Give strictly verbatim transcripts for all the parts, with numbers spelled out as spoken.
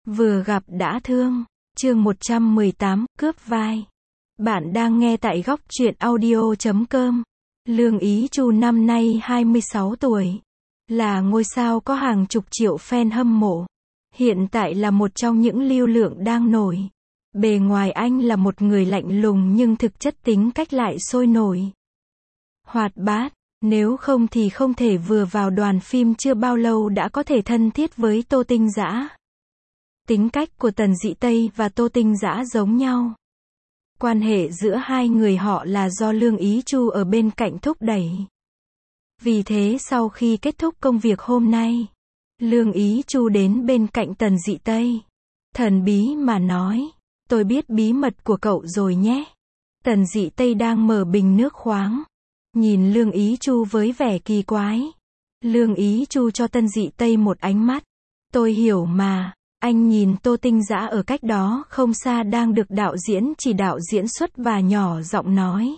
Vừa gặp đã thương. Chương một trăm mười tám, cướp vai. Bạn đang nghe tại góc truyện audio chấm com. Lương Ý Chu năm nay hai mươi sáu tuổi. Là ngôi sao có hàng chục triệu fan hâm mộ. Hiện tại là một trong những lưu lượng đang nổi. Bề ngoài anh là một người lạnh lùng nhưng thực chất tính cách lại sôi nổi. Hoạt bát, nếu không thì không thể vừa vào đoàn phim chưa bao lâu đã có thể thân thiết với Tô Tinh Dã. Tính cách của Tần Dị Tây và Tô Tinh Dã giống nhau. Quan hệ giữa hai người họ là do Lương Ý Chu ở bên cạnh thúc đẩy. Vì thế sau khi kết thúc công việc hôm nay, Lương Ý Chu đến bên cạnh Tần Dị Tây. Thần bí mà nói, tôi biết bí mật của cậu rồi nhé. Tần Dị Tây đang mở bình nước khoáng. Nhìn Lương Ý Chu với vẻ kỳ quái. Lương Ý Chu cho Tần Dị Tây một ánh mắt. Tôi hiểu mà. Anh nhìn Tô Tinh Dã ở cách đó không xa đang được đạo diễn chỉ đạo diễn xuất và nhỏ giọng nói.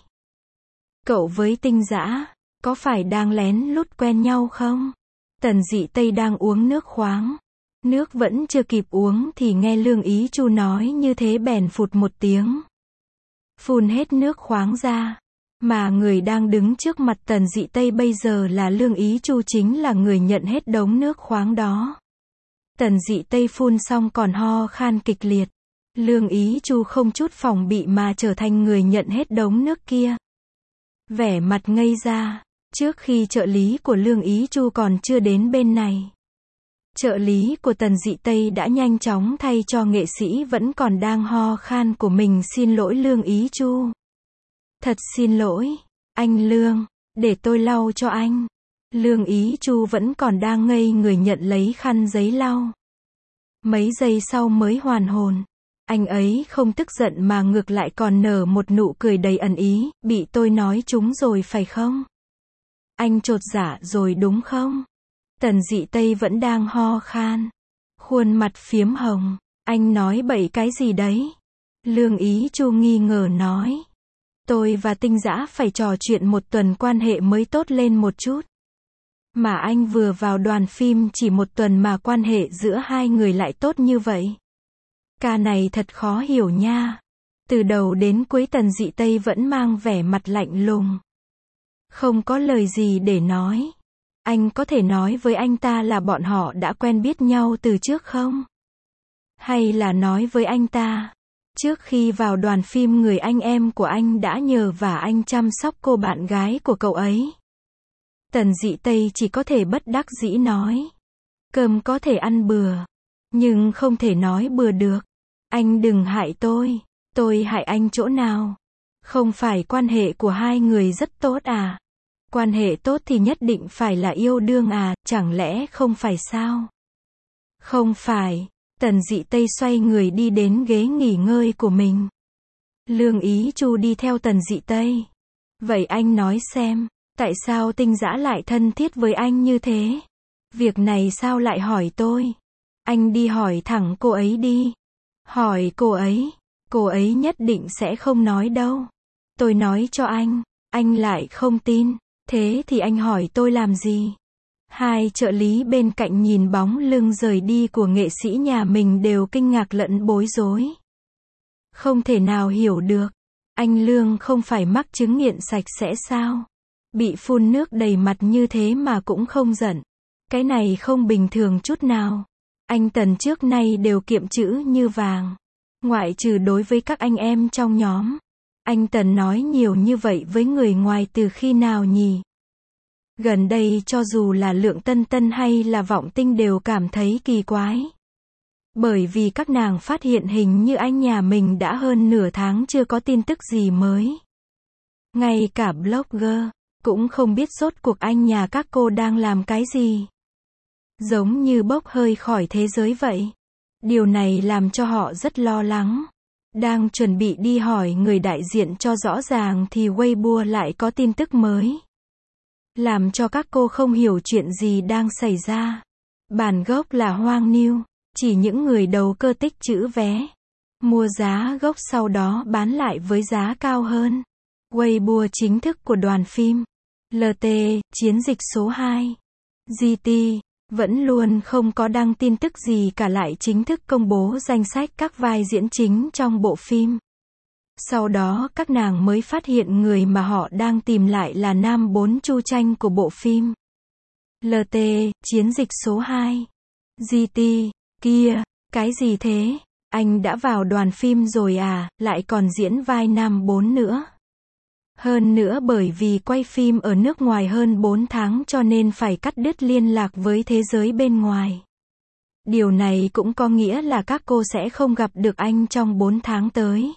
Cậu với Tinh Dã, có phải đang lén lút quen nhau không? Tần Dị Tây đang uống nước khoáng. Nước vẫn chưa kịp uống thì nghe Lương Ý Chu nói như thế bèn phụt một tiếng. Phun hết nước khoáng ra. Mà người đang đứng trước mặt Tần Dị Tây bây giờ là Lương Ý Chu, chính là người nhận hết đống nước khoáng đó. Tần Dị Tây phun xong còn ho khan kịch liệt. Lương Ý Chu không chút phòng bị mà trở thành người nhận hết đống nước kia. Vẻ mặt ngây ra. Trước khi trợ lý của Lương Ý Chu còn chưa đến bên này, trợ lý của Tần Dị Tây đã nhanh chóng thay cho nghệ sĩ vẫn còn đang ho khan của mình xin lỗi Lương Ý Chu. Thật xin lỗi, anh Lương, để tôi lau cho anh. Lương Ý Chu vẫn còn đang ngây người nhận lấy khăn giấy lau. Mấy giây sau mới hoàn hồn. Anh ấy không tức giận mà ngược lại còn nở một nụ cười đầy ẩn ý, bị tôi nói trúng rồi phải không? Anh chột dạ rồi đúng không? Tần Dị Tây vẫn đang ho khan. Khuôn mặt phiếm hồng. Anh nói bậy cái gì đấy? Lương Ý Chu nghi ngờ nói. Tôi và Tinh Dã phải trò chuyện một tuần quan hệ mới tốt lên một chút. Mà anh vừa vào đoàn phim chỉ một tuần mà quan hệ giữa hai người lại tốt như vậy. Ca này thật khó hiểu nha. Từ đầu đến cuối Tần Dị Tây vẫn mang vẻ mặt lạnh lùng. Không có lời gì để nói. Anh có thể nói với anh ta là bọn họ đã quen biết nhau từ trước không? Hay là nói với anh ta, trước khi vào đoàn phim người anh em của anh đã nhờ vả anh chăm sóc cô bạn gái của cậu ấy? Tần Dị Tây chỉ có thể bất đắc dĩ nói. Cơm có thể ăn bừa, nhưng không thể nói bừa được. Anh đừng hại tôi. Tôi hại anh chỗ nào? Không phải quan hệ của hai người rất tốt à? Quan hệ tốt thì nhất định phải là yêu đương à, chẳng lẽ không phải sao? Không phải. Tần Dị Tây xoay người đi đến ghế nghỉ ngơi của mình. Lương Ý Chu đi theo Tần Dị Tây. Vậy anh nói xem, tại sao Tinh Dã lại thân thiết với anh như thế? Việc này sao lại hỏi tôi? Anh đi hỏi thẳng cô ấy đi. Hỏi cô ấy, cô ấy nhất định sẽ không nói đâu. Tôi nói cho anh, anh lại không tin. Thế thì anh hỏi tôi làm gì? Hai trợ lý bên cạnh nhìn bóng lưng rời đi của nghệ sĩ nhà mình đều kinh ngạc lẫn bối rối. Không thể nào hiểu được. Anh Lương không phải mắc chứng nghiện sạch sẽ sao? Bị phun nước đầy mặt như thế mà cũng không giận. Cái này không bình thường chút nào. Anh Tần trước nay đều kiệm chữ như vàng. Ngoại trừ đối với các anh em trong nhóm. Anh Tần nói nhiều như vậy với người ngoài từ khi nào nhỉ? Gần đây cho dù là Lượng Tân Tân hay là Vọng Tinh đều cảm thấy kỳ quái. Bởi vì các nàng phát hiện hình như anh nhà mình đã hơn nửa tháng chưa có tin tức gì mới. Ngay cả blogger cũng không biết rốt cuộc anh nhà các cô đang làm cái gì. Giống như bốc hơi khỏi thế giới vậy. Điều này làm cho họ rất lo lắng. Đang chuẩn bị đi hỏi người đại diện cho rõ ràng thì Weibo lại có tin tức mới. Làm cho các cô không hiểu chuyện gì đang xảy ra. Bản gốc là hoang niu, chỉ những người đầu cơ tích trữ vé, mua giá gốc sau đó bán lại với giá cao hơn. Weibo chính thức của đoàn phim lờ tê, chiến dịch số hai. giê tê, vẫn luôn không có đăng tin tức gì cả, lại chính thức công bố danh sách các vai diễn chính trong bộ phim. Sau đó các nàng mới phát hiện người mà họ đang tìm lại là nam bốn Chu Tranh của bộ phim. lờ tê, chiến dịch số hai. giê tê, kia, cái gì thế? Anh đã vào đoàn phim rồi à, lại còn diễn vai nam bốn nữa. Hơn nữa bởi vì quay phim ở nước ngoài hơn bốn tháng cho nên phải cắt đứt liên lạc với thế giới bên ngoài. Điều này cũng có nghĩa là các cô sẽ không gặp được anh trong bốn tháng tới.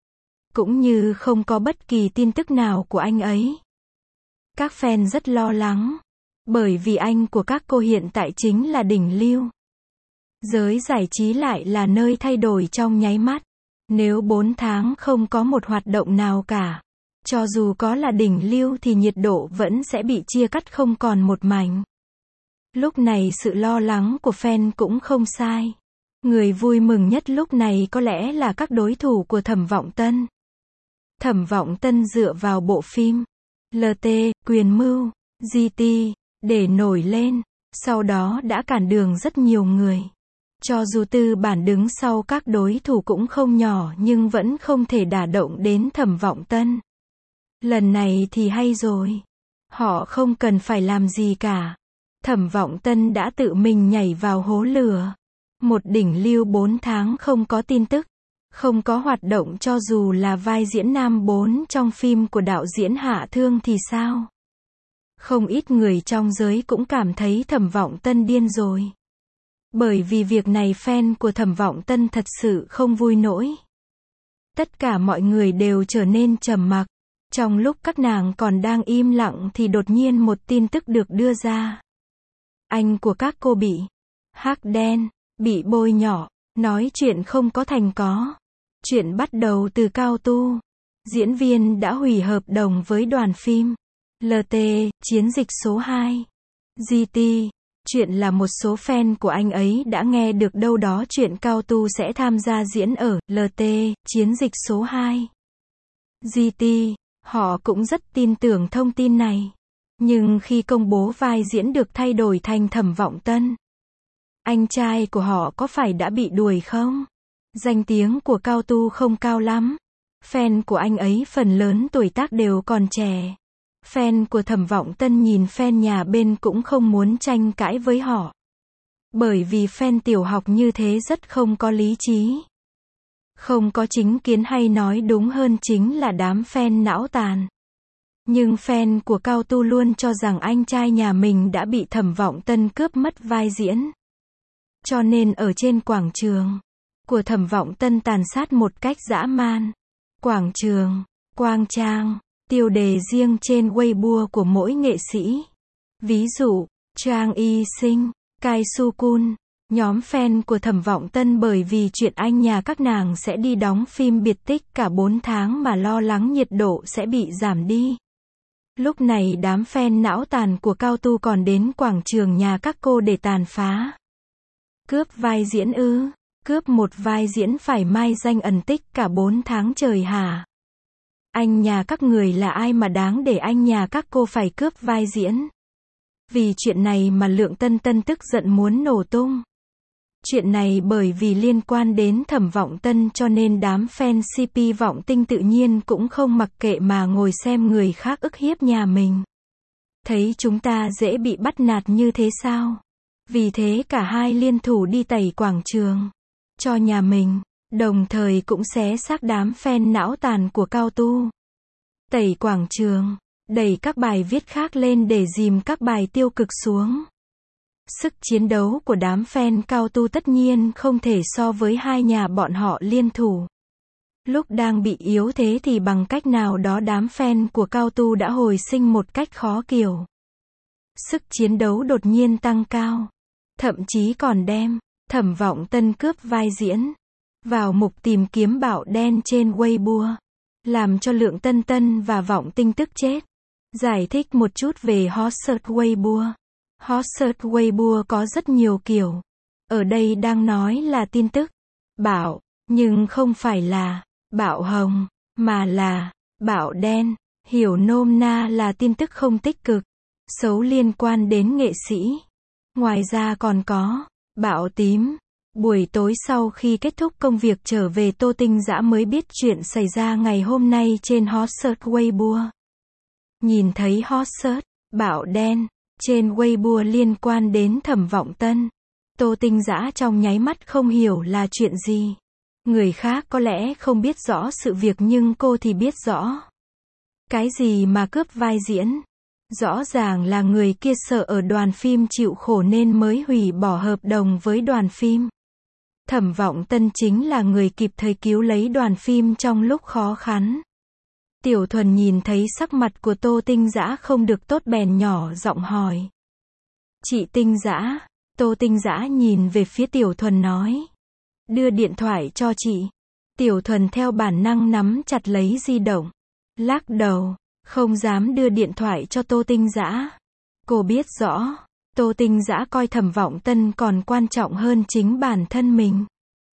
Cũng như không có bất kỳ tin tức nào của anh ấy. Các fan rất lo lắng. Bởi vì anh của các cô hiện tại chính là đỉnh lưu. Giới giải trí lại là nơi thay đổi trong nháy mắt. Nếu bốn tháng không có một hoạt động nào cả, cho dù có là đỉnh lưu thì nhiệt độ vẫn sẽ bị chia cắt không còn một mảnh. Lúc này sự lo lắng của fan cũng không sai. Người vui mừng nhất lúc này có lẽ là các đối thủ của Thẩm Vọng Tân. Thẩm Vọng Tân dựa vào bộ phim lờ tê, Quyền Mưu, giê tê, để nổi lên, sau đó đã cản đường rất nhiều người. Cho dù tư bản đứng sau các đối thủ cũng không nhỏ nhưng vẫn không thể đả động đến Thẩm Vọng Tân. Lần này thì hay rồi. Họ không cần phải làm gì cả. Thẩm Vọng Tân đã tự mình nhảy vào hố lửa. Một đỉnh lưu bốn tháng không có tin tức, không có hoạt động cho dù là vai diễn nam bốn trong phim của đạo diễn Hạ Thương thì sao? Không ít người trong giới cũng cảm thấy Thẩm Vọng Tân điên rồi. Bởi vì việc này fan của Thẩm Vọng Tân thật sự không vui nổi. Tất cả mọi người đều trở nên trầm mặc. Trong lúc các nàng còn đang im lặng thì đột nhiên một tin tức được đưa ra. Anh của các cô bị hắc đen, bị bôi nhọ, nói chuyện không có thành có. Chuyện bắt đầu từ Cao Tu. Diễn viên đã hủy hợp đồng với đoàn phim lờ tê, chiến dịch số hai. giê tê. Chuyện là một số fan của anh ấy đã nghe được đâu đó chuyện Cao Tu sẽ tham gia diễn ở lờ tê, chiến dịch số hai. giê tê. Họ cũng rất tin tưởng thông tin này. Nhưng khi công bố vai diễn được thay đổi thành Thẩm Vọng Tân, anh trai của họ có phải đã bị đuổi không? Danh tiếng của Cao Tu không cao lắm. Fan của anh ấy phần lớn tuổi tác đều còn trẻ. Fan của Thẩm Vọng Tân nhìn fan nhà bên cũng không muốn tranh cãi với họ. Bởi vì fan tiểu học như thế rất không có lý trí. Không có chính kiến, hay nói đúng hơn chính là đám fan não tàn. Nhưng fan của Cao Tu luôn cho rằng anh trai nhà mình đã bị Thẩm Vọng Tân cướp mất vai diễn. Cho nên ở trên quảng trường của Thẩm Vọng Tân tàn sát một cách dã man. Quảng trường, Quang Trang, tiêu đề riêng trên Weibo của mỗi nghệ sĩ. Ví dụ, Trang Y Sinh, Kai Su Kun, nhóm fan của Thẩm Vọng Tân bởi vì chuyện anh nhà các nàng sẽ đi đóng phim biệt tích cả bốn tháng mà lo lắng nhiệt độ sẽ bị giảm đi. Lúc này đám fan não tàn của Cao Tu còn đến quảng trường nhà các cô để tàn phá. Cướp vai diễn ư? Cướp một vai diễn phải mai danh ẩn tích cả bốn tháng trời hả? Anh nhà các người là ai mà đáng để anh nhà các cô phải cướp vai diễn? Vì chuyện này mà Lượng Tân Tân tức giận muốn nổ tung. Chuyện này bởi vì liên quan đến Thẩm Vọng Tân cho nên đám fan xê pê Vọng Tinh tự nhiên cũng không mặc kệ mà ngồi xem người khác ức hiếp nhà mình. Thấy chúng ta dễ bị bắt nạt như thế sao? Vì thế cả hai liên thủ đi tẩy quảng trường cho nhà mình, đồng thời cũng xé xác đám fan não tàn của Cao Tu. Tẩy quảng trường, đẩy các bài viết khác lên để dìm các bài tiêu cực xuống. Sức chiến đấu của đám fan Cao Tu tất nhiên không thể so với hai nhà bọn họ liên thủ. Lúc đang bị yếu thế thì bằng cách nào đó đám fan của Cao Tu đã hồi sinh một cách khó hiểu. Sức chiến đấu đột nhiên tăng cao. Thậm chí còn đem Thẩm Vọng Tân cướp vai diễn vào mục tìm kiếm bạo đen trên Weibo. Làm cho Lượng Tân Tân và Vọng Tinh tức chết. Giải thích một chút về hot search Weibo. Hot search Weibo có rất nhiều kiểu. Ở đây đang nói là tin tức bạo, nhưng không phải là bạo hồng, mà là bạo đen. Hiểu nôm na là tin tức không tích cực, xấu liên quan đến nghệ sĩ. Ngoài ra còn có Bão Tím. Buổi tối sau khi kết thúc công việc trở về, Tô Tinh Dã mới biết chuyện xảy ra ngày hôm nay trên hot search Weibo. Nhìn thấy hot search Bão Đen trên Weibo liên quan đến Thẩm Vọng Tân, Tô Tinh Dã trong nháy mắt không hiểu là chuyện gì. Người khác có lẽ không biết rõ sự việc nhưng cô thì biết rõ. Cái gì mà cướp vai diễn? Rõ ràng là người kia sợ ở đoàn phim chịu khổ nên mới hủy bỏ hợp đồng với đoàn phim. Thẩm Vọng Tân chính là người kịp thời cứu lấy đoàn phim trong lúc khó khăn. Tiểu Thuần nhìn thấy sắc mặt của Tô Tinh Dã không được tốt bèn nhỏ giọng hỏi. Chị Tinh Dã. Tô Tinh Dã nhìn về phía Tiểu Thuần nói. Đưa điện thoại cho chị. Tiểu Thuần theo bản năng nắm chặt lấy di động. Lắc đầu, không dám đưa điện thoại cho Tô Tinh Dã. Cô biết rõ, Tô Tinh Dã coi Thẩm Vọng Tân còn quan trọng hơn chính bản thân mình.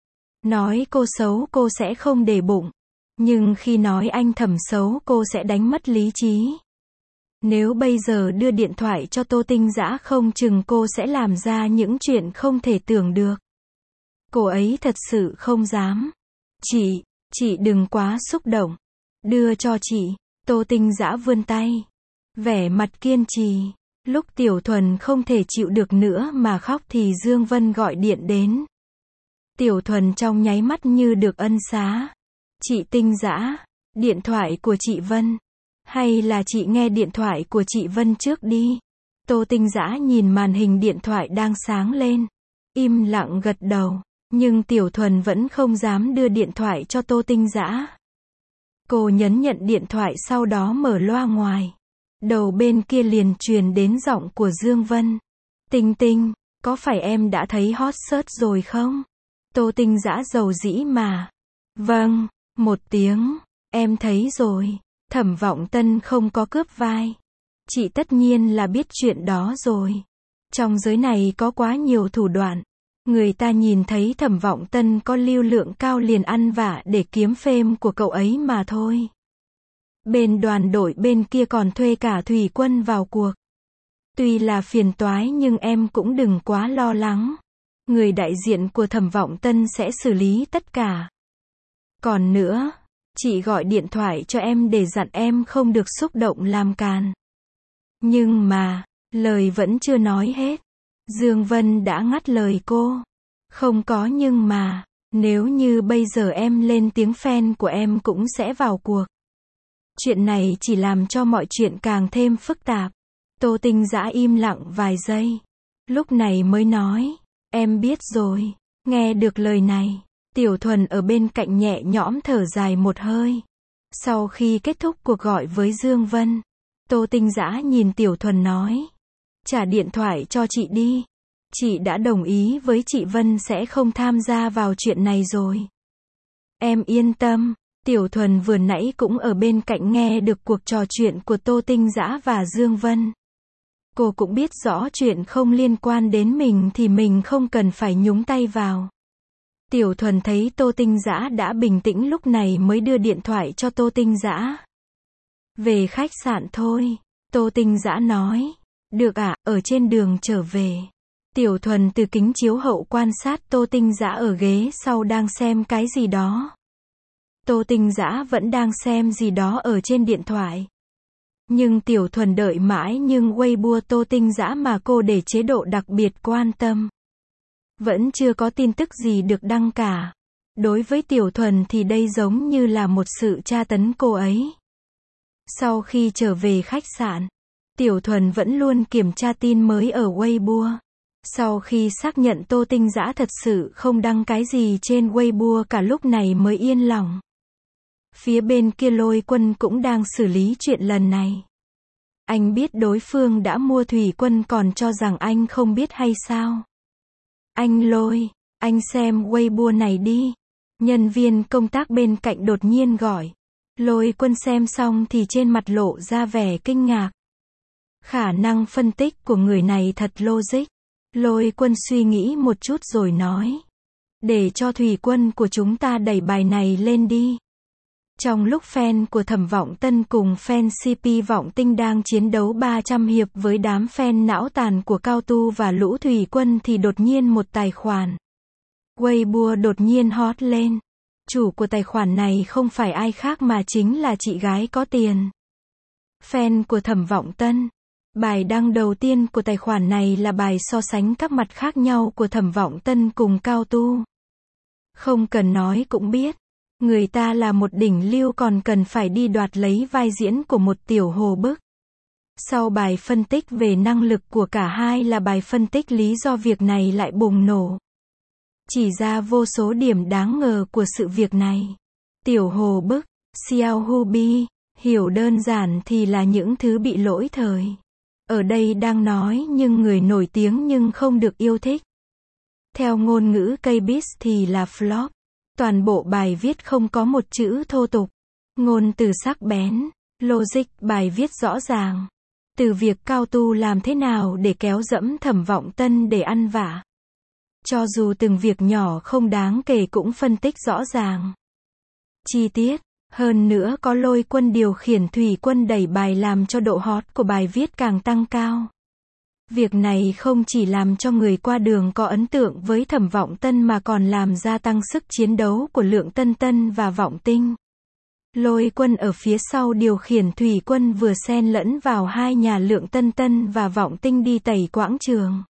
Nói cô xấu cô sẽ không để bụng. Nhưng khi nói anh Thẩm xấu cô sẽ đánh mất lý trí. Nếu bây giờ đưa điện thoại cho Tô Tinh Dã không chừng cô sẽ làm ra những chuyện không thể tưởng được. Cô ấy thật sự không dám. Chị, chị đừng quá xúc động. Đưa cho chị. Tô Tinh Dã vươn tay. Vẻ mặt kiên trì. Lúc Tiểu Thuần không thể chịu được nữa mà khóc thì Dương Vân gọi điện đến. Tiểu Thuần trong nháy mắt như được ân xá. Chị Tinh Dã, điện thoại của chị Vân. Hay là chị nghe điện thoại của chị Vân trước đi. Tô Tinh Dã nhìn màn hình điện thoại đang sáng lên. Im lặng gật đầu. Nhưng Tiểu Thuần vẫn không dám đưa điện thoại cho Tô Tinh Dã. Cô nhấn nhận điện thoại sau đó mở loa ngoài. Đầu bên kia liền truyền đến giọng của Dương Vân. Tinh Tinh, có phải em đã thấy hot search rồi không? Tô Tinh Dã dầu dĩ mà. Vâng, một tiếng, em thấy rồi. Thẩm Vọng Tân không có cướp vai. Chị tất nhiên là biết chuyện đó rồi. Trong giới này có quá nhiều thủ đoạn. Người ta nhìn thấy Thẩm Vọng Tân có lưu lượng cao liền ăn vạ để kiếm fame của cậu ấy mà thôi. Bên đoàn đội bên kia còn thuê cả thủy quân vào cuộc. Tuy là phiền toái nhưng em cũng đừng quá lo lắng. Người đại diện của Thẩm Vọng Tân sẽ xử lý tất cả. Còn nữa, chị gọi điện thoại cho em để dặn em không được xúc động làm càn. Nhưng mà, lời vẫn chưa nói hết. Dương Vân đã ngắt lời cô. Không có nhưng mà, nếu như bây giờ em lên tiếng fan của em cũng sẽ vào cuộc. Chuyện này chỉ làm cho mọi chuyện càng thêm phức tạp. Tô Tinh Dã im lặng vài giây. Lúc này mới nói, em biết rồi. Nghe được lời này, Tiểu Thuần ở bên cạnh nhẹ nhõm thở dài một hơi. Sau khi kết thúc cuộc gọi với Dương Vân, Tô Tinh Dã nhìn Tiểu Thuần nói. Trả điện thoại cho chị đi. Chị đã đồng ý với chị Vân sẽ không tham gia vào chuyện này rồi. Em yên tâm. Tiểu Thuần vừa nãy cũng ở bên cạnh nghe được cuộc trò chuyện của Tô Tinh Dã và Dương Vân. Cô cũng biết rõ chuyện không liên quan đến mình thì mình không cần phải nhúng tay vào. Tiểu Thuần thấy Tô Tinh Dã đã bình tĩnh lúc này mới đưa điện thoại cho Tô Tinh Dã. Về khách sạn thôi. Tô Tinh Dã nói. Được ạ, à, ở trên đường trở về. Tiểu Thuần từ kính chiếu hậu quan sát Tô Tinh Dã ở ghế sau đang xem cái gì đó. Tô Tinh Dã vẫn đang xem gì đó ở trên điện thoại. Nhưng Tiểu Thuần đợi mãi nhưng Weibo Tô Tinh Dã mà cô để chế độ đặc biệt quan tâm. Vẫn chưa có tin tức gì được đăng cả. Đối với Tiểu Thuần thì đây giống như là một sự tra tấn cô ấy. Sau khi trở về khách sạn, Tiểu Thuần vẫn luôn kiểm tra tin mới ở Weibo. Sau khi xác nhận Tô Tinh Dã thật sự không đăng cái gì trên Weibo cả lúc này mới yên lòng. Phía bên kia Lôi Quân cũng đang xử lý chuyện lần này. Anh biết đối phương đã mua thủy quân còn cho rằng anh không biết hay sao? Anh Lôi, anh xem Weibo này đi. Nhân viên công tác bên cạnh đột nhiên gọi. Lôi Quân xem xong thì trên mặt lộ ra vẻ kinh ngạc. Khả năng phân tích của người này thật logic. Lôi Quân suy nghĩ một chút rồi nói. Để cho thủy quân của chúng ta đẩy bài này lên đi. Trong lúc fan của Thẩm Vọng Tân cùng fan xê pê Vọng Tinh đang chiến đấu ba trăm hiệp với đám fan não tàn của Cao Tu và Lũ Thủy Quân thì đột nhiên một tài khoản Weibo đột nhiên hot lên. Chủ của tài khoản này không phải ai khác mà chính là chị gái có tiền. Fan của Thẩm Vọng Tân. Bài đăng đầu tiên của tài khoản này là bài so sánh các mặt khác nhau của Thẩm Vọng Tân cùng Cao Tu. Không cần nói cũng biết, người ta là một đỉnh lưu còn cần phải đi đoạt lấy vai diễn của một tiểu hồ bức. Sau bài phân tích về năng lực của cả hai là bài phân tích lý do việc này lại bùng nổ. Chỉ ra vô số điểm đáng ngờ của sự việc này. Tiểu hồ bức, Xiao Hubi, hiểu đơn giản thì là những thứ bị lỗi thời. Ở đây đang nói nhưng người nổi tiếng nhưng không được yêu thích. Theo ngôn ngữ K-Biz thì là flop. Toàn bộ bài viết không có một chữ thô tục. Ngôn từ sắc bén. Logic bài viết rõ ràng. Từ việc Cao Tu làm thế nào để kéo dẫm Thẩm Vọng Tân để ăn vạ. Cho dù từng việc nhỏ không đáng kể cũng phân tích rõ ràng. Chi tiết. Hơn nữa có Lôi Quân điều khiển Thủy Quân đẩy bài làm cho độ hot của bài viết càng tăng cao. Việc này không chỉ làm cho người qua đường có ấn tượng với Thẩm Vọng Tân mà còn làm gia tăng sức chiến đấu của Lượng Tân Tân và Vọng Tinh. Lôi Quân ở phía sau điều khiển Thủy Quân vừa xen lẫn vào hai nhà Lượng Tân Tân và Vọng Tinh đi tẩy quãng trường.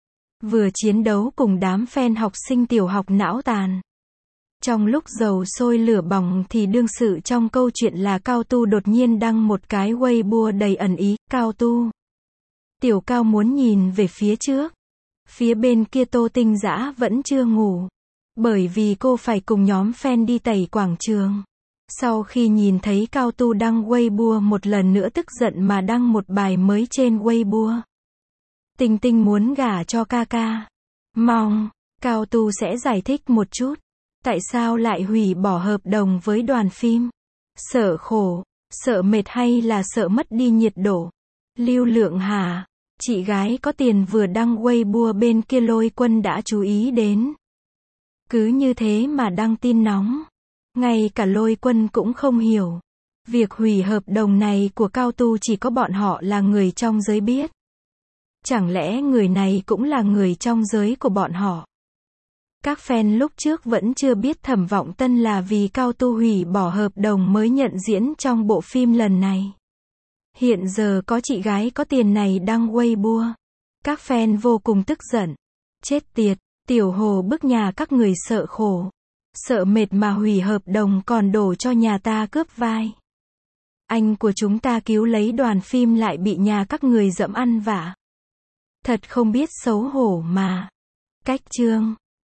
Vừa chiến đấu cùng đám fan học sinh tiểu học não tàn. Trong lúc dầu sôi lửa bỏng thì đương sự trong câu chuyện là Cao Tu đột nhiên đăng một cái Weibo đầy ẩn ý. Cao Tu. Tiểu Cao muốn nhìn về phía trước. Phía bên kia Tô Tinh Dã vẫn chưa ngủ. Bởi vì cô phải cùng nhóm fan đi tẩy quảng trường. Sau khi nhìn thấy Cao Tu đăng Weibo một lần nữa tức giận mà đăng một bài mới trên Weibo. Tinh Tinh muốn gả cho ca ca. Mong, Cao Tu sẽ giải thích một chút. Tại sao lại hủy bỏ hợp đồng với đoàn phim? Sợ khổ, sợ mệt hay là sợ mất đi nhiệt độ? Lưu Lượng hả? Chị gái có tiền vừa đăng Weibo bên kia Lôi Quân đã chú ý đến. Cứ như thế mà đăng tin nóng. Ngay cả Lôi Quân cũng không hiểu. Việc hủy hợp đồng này của Cao Tu chỉ có bọn họ là người trong giới biết. Chẳng lẽ người này cũng là người trong giới của bọn họ? Các fan lúc trước vẫn chưa biết Thẩm Vọng Tân là vì Cao Tu hủy bỏ hợp đồng mới nhận diễn trong bộ phim lần này. Hiện giờ có chị gái có tiền này đăng Weibo. Các fan vô cùng tức giận. Chết tiệt, tiểu hồ bức nhà các người sợ khổ. Sợ mệt mà hủy hợp đồng còn đổ cho nhà ta cướp vai. Anh của chúng ta cứu lấy đoàn phim lại bị nhà các người dẫm ăn vạ. Thật không biết xấu hổ mà. Cách chương.